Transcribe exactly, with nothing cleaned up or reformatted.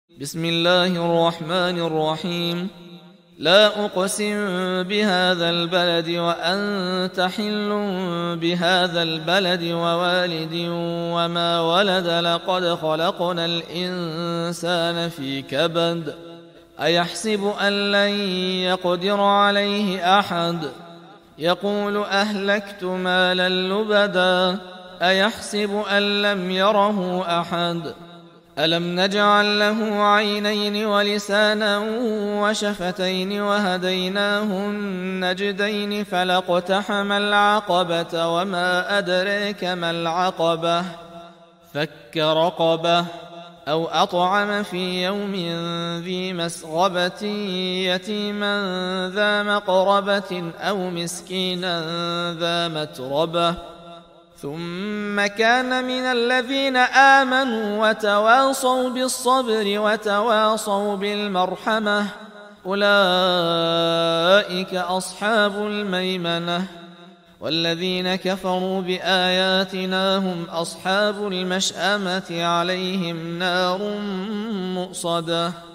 بسم الله الرحمن الرحيم. لا أقسم بهذا البلد وأنت حل بهذا البلد ووالد وما ولد لقد خلقنا الإنسان في كبد أيحسب أن لن يقدر عليه أحد يقول أهلكت مالا لبدا أيحسب أن لم يره أحد ألم نجعل له عينين ولسانا وشفتين وهديناه النجدين فلاقتحم العقبة وما أدريك ما العقبة فك رقبة أو أطعم في يوم ذي مسغبة يتيما ذا مقربة أو مسكينا ذا متربة ثم كان من الذين آمنوا وتواصوا بالصبر وتواصوا بالمرحمة أولئك أصحاب الميمنة والذين كفروا بآياتنا هم أصحاب المشأمة عليهم نار مؤصدة.